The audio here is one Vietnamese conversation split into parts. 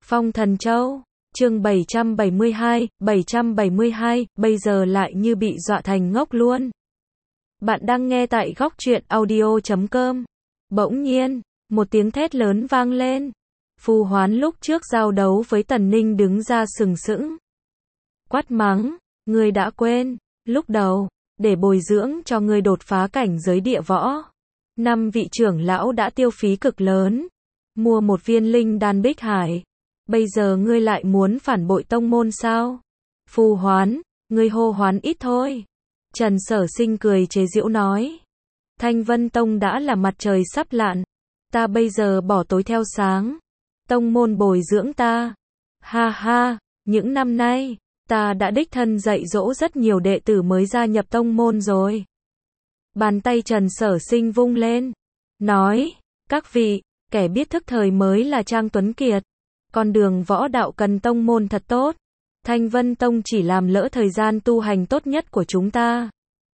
Phong Thần Châu, chương 772, bây giờ lại như bị dọa thành ngốc luôn. Bạn đang nghe tại góc truyện audio.com. Bỗng nhiên, một tiếng thét lớn vang lên. Phù Hoán lúc trước giao đấu với Tần Ninh đứng ra sừng sững. Quát mắng, ngươi đã quên, lúc đầu, để bồi dưỡng cho ngươi đột phá cảnh giới địa võ. 5 vị trưởng lão đã tiêu phí cực lớn, mua một viên linh đan bích hải. Bây giờ ngươi lại muốn phản bội tông môn sao? Phù Hoán, ngươi hô hoán ít thôi. Trần Sở Sinh cười chế giễu nói. Thanh Vân Tông đã là mặt trời sắp lặn. Ta bây giờ bỏ tối theo sáng. Tông môn bồi dưỡng ta. Ha ha, những năm nay, ta đã đích thân dạy dỗ rất nhiều đệ tử mới gia nhập tông môn rồi. Bàn tay Trần Sở Sinh vung lên. Nói, các vị, kẻ biết thức thời mới là Trang Tuấn Kiệt. Con đường võ đạo cần tông môn thật tốt. Thanh Vân Tông chỉ làm lỡ thời gian tu hành tốt nhất của chúng ta.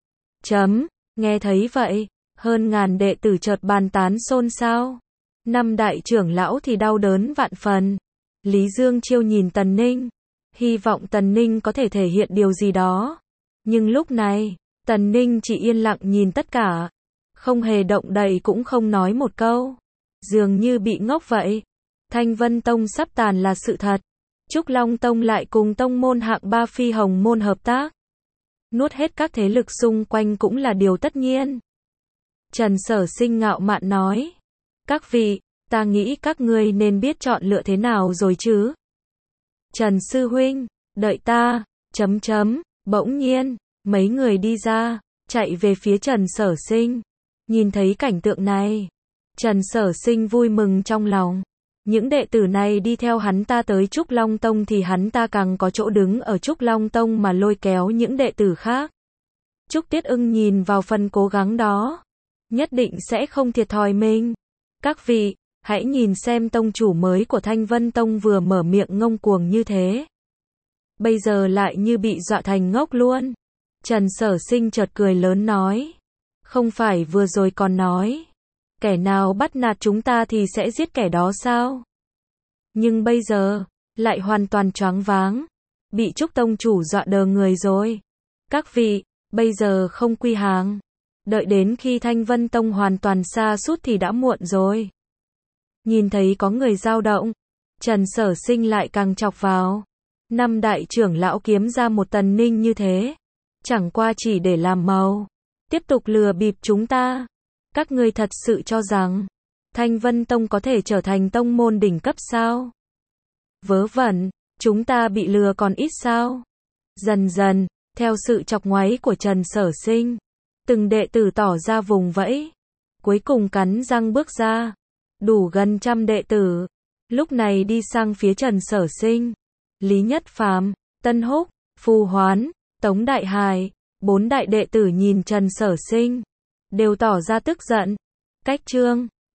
Nghe thấy vậy, hơn ngàn đệ tử chợt bàn tán xôn xao. 5 đại trưởng lão thì đau đớn vạn phần. Lý Dương Chiêu nhìn Tần Ninh, hy vọng Tần Ninh có thể thể hiện điều gì đó. Nhưng lúc này, Tần Ninh chỉ yên lặng nhìn tất cả, không hề động đậy cũng không nói một câu, dường như bị ngốc vậy. Thanh Vân Tông sắp tàn là sự thật. Trúc Long Tông lại cùng tông môn hạng 3 Phi Hồng Môn hợp tác. Nuốt hết các thế lực xung quanh cũng là điều tất nhiên. Trần Sở Sinh ngạo mạn nói. Các vị, ta nghĩ các ngươi nên biết chọn lựa thế nào rồi chứ. Trần Sư Huynh, đợi ta, Bỗng nhiên, mấy người đi ra, chạy về phía Trần Sở Sinh. Nhìn thấy cảnh tượng này, Trần Sở Sinh vui mừng trong lòng. Những đệ tử này đi theo hắn ta tới Trúc Long Tông thì hắn ta càng có chỗ đứng ở Trúc Long Tông mà lôi kéo những đệ tử khác. Trúc Tiết Ưng nhìn vào phần cố gắng đó, nhất định sẽ không thiệt thòi mình. Các vị, hãy nhìn xem tông chủ mới của Thanh Vân Tông vừa mở miệng ngông cuồng như thế. Bây giờ lại như bị dọa thành ngốc luôn. Trần Sở Sinh chợt cười lớn nói. Không phải vừa rồi còn nói, kẻ nào bắt nạt chúng ta thì sẽ giết kẻ đó sao? Nhưng bây giờ, lại hoàn toàn choáng váng. Bị Trúc Tông chủ dọa đờ người rồi. Các vị, bây giờ không quy hàng. Đợi đến khi Thanh Vân Tông hoàn toàn sa sút thì đã muộn rồi. Nhìn thấy có người dao động, Trần Sở Sinh lại càng chọc vào. 5 đại trưởng lão kiếm ra một Tần Ninh như thế, chẳng qua chỉ để làm màu, tiếp tục lừa bịp chúng ta. Các ngươi thật sự cho rằng Thanh Vân Tông có thể trở thành tông môn đỉnh cấp sao? Vớ vẩn, chúng ta bị lừa còn ít sao? Dần dần, theo sự chọc ngoáy của Trần Sở Sinh, từng đệ tử tỏ ra vùng vẫy, cuối cùng cắn răng bước ra. Đủ gần 100 đệ tử, lúc này đi sang phía Trần Sở Sinh. Lý Nhất Phàm, Tân Húc, Phù Hoán, Tống Đại Hải, 4 đại đệ tử nhìn Trần Sở Sinh, đều tỏ ra tức giận. Cách chương